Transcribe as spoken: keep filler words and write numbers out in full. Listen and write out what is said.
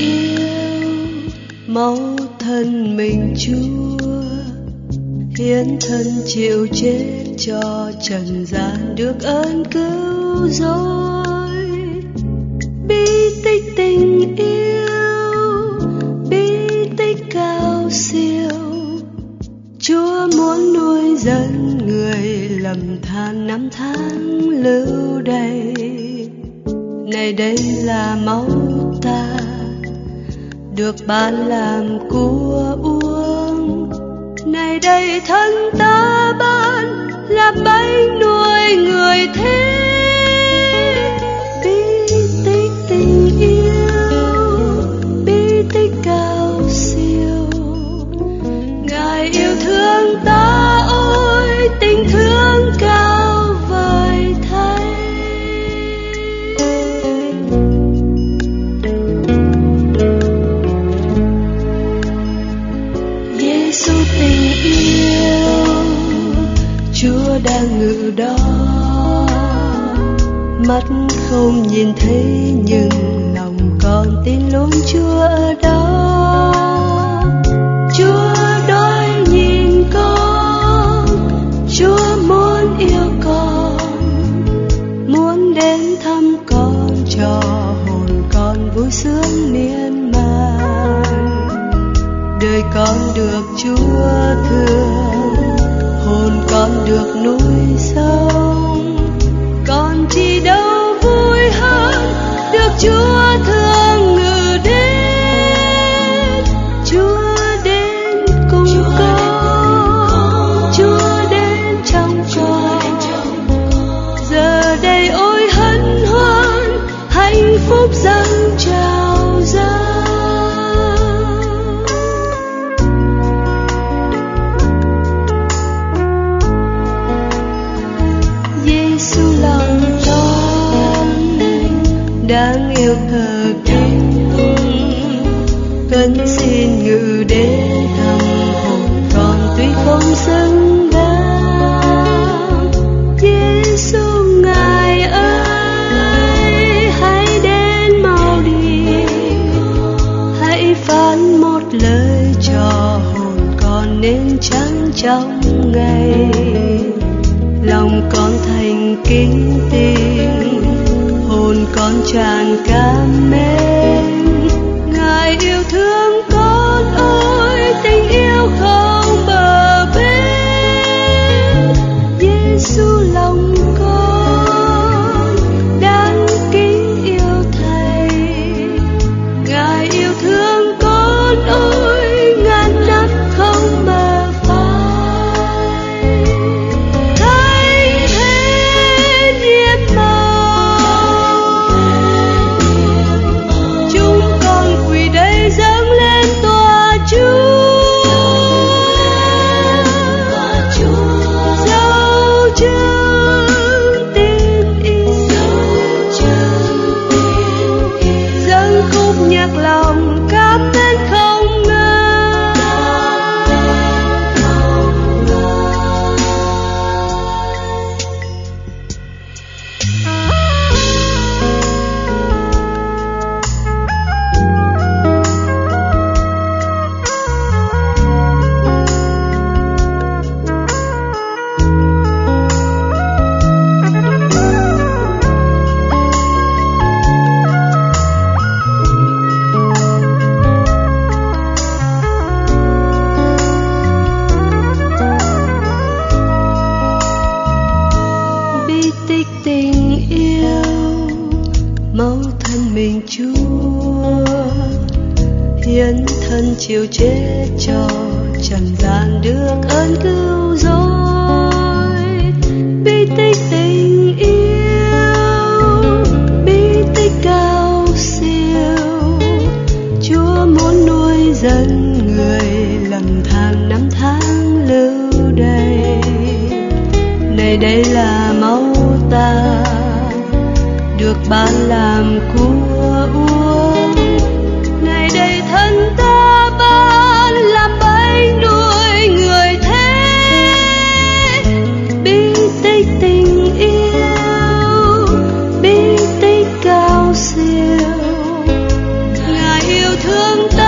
yêu, máu thân mình Chúa, hiến thân chịu chết cho trần gian được ơn cứu rỗi. Bi tích tình yêu, bi tích cao siêu, Chúa muốn nuôi dẫn người lầm than năm tháng lưu đày. Này đây là máu ta, được bán làm của uống. Này đây thân ta bán làm bánh nuôi người thế. Bi tích tình yêu, bi tích cao siêu, Ngài yêu thương ta, ôi tình thương cao vời thay. Giêsu tình yêu, Chúa đang ngự đó, mắt không nhìn thấy nhưng lòng con tin luôn Chúa ở đó. Chúa đói nhìn con, Chúa muốn yêu con, muốn đến thăm con cho hồn con vui sướng miên man. Đời con được Chúa thương, hồn con được nuôi sống, con chi đâu vui hơn được Chúa thương ngự đến. Chúa đến cùng con, Chúa đến trong con, giờ đây ôi hân hoan hạnh phúc dâng trào ra. Giêsu lòng con đáng yêu thờ kính, cần xin ngự đến thăm hồn con tuy không xứng đáng. Giêsu Ngài ơi, hãy đến mau đi, hãy phán một lời cho hồn con nên trắng trong ngày. Lòng con thành kính tin, hồn con tràn cảm mến. Ngài yêu thương con ơi, tình yêu không bờ bến. Giêsu lòng con đáng kính yêu Thầy, Ngài yêu thương con ơi, ngàn năm không mờ phai. Chịu chết cho trần gian được ơn cứu rỗi. Bi tích tình yêu, bi tích cao siêu, Chúa muốn nuôi dẫn người lầm than năm tháng lưu đày. Này đây là máu ta, được bán làm của uống. Này đây thân ta bán làm bánh nuôi người thế. Bi tích tình yêu, bi tích cao siêu, Ngài yêu thương ta.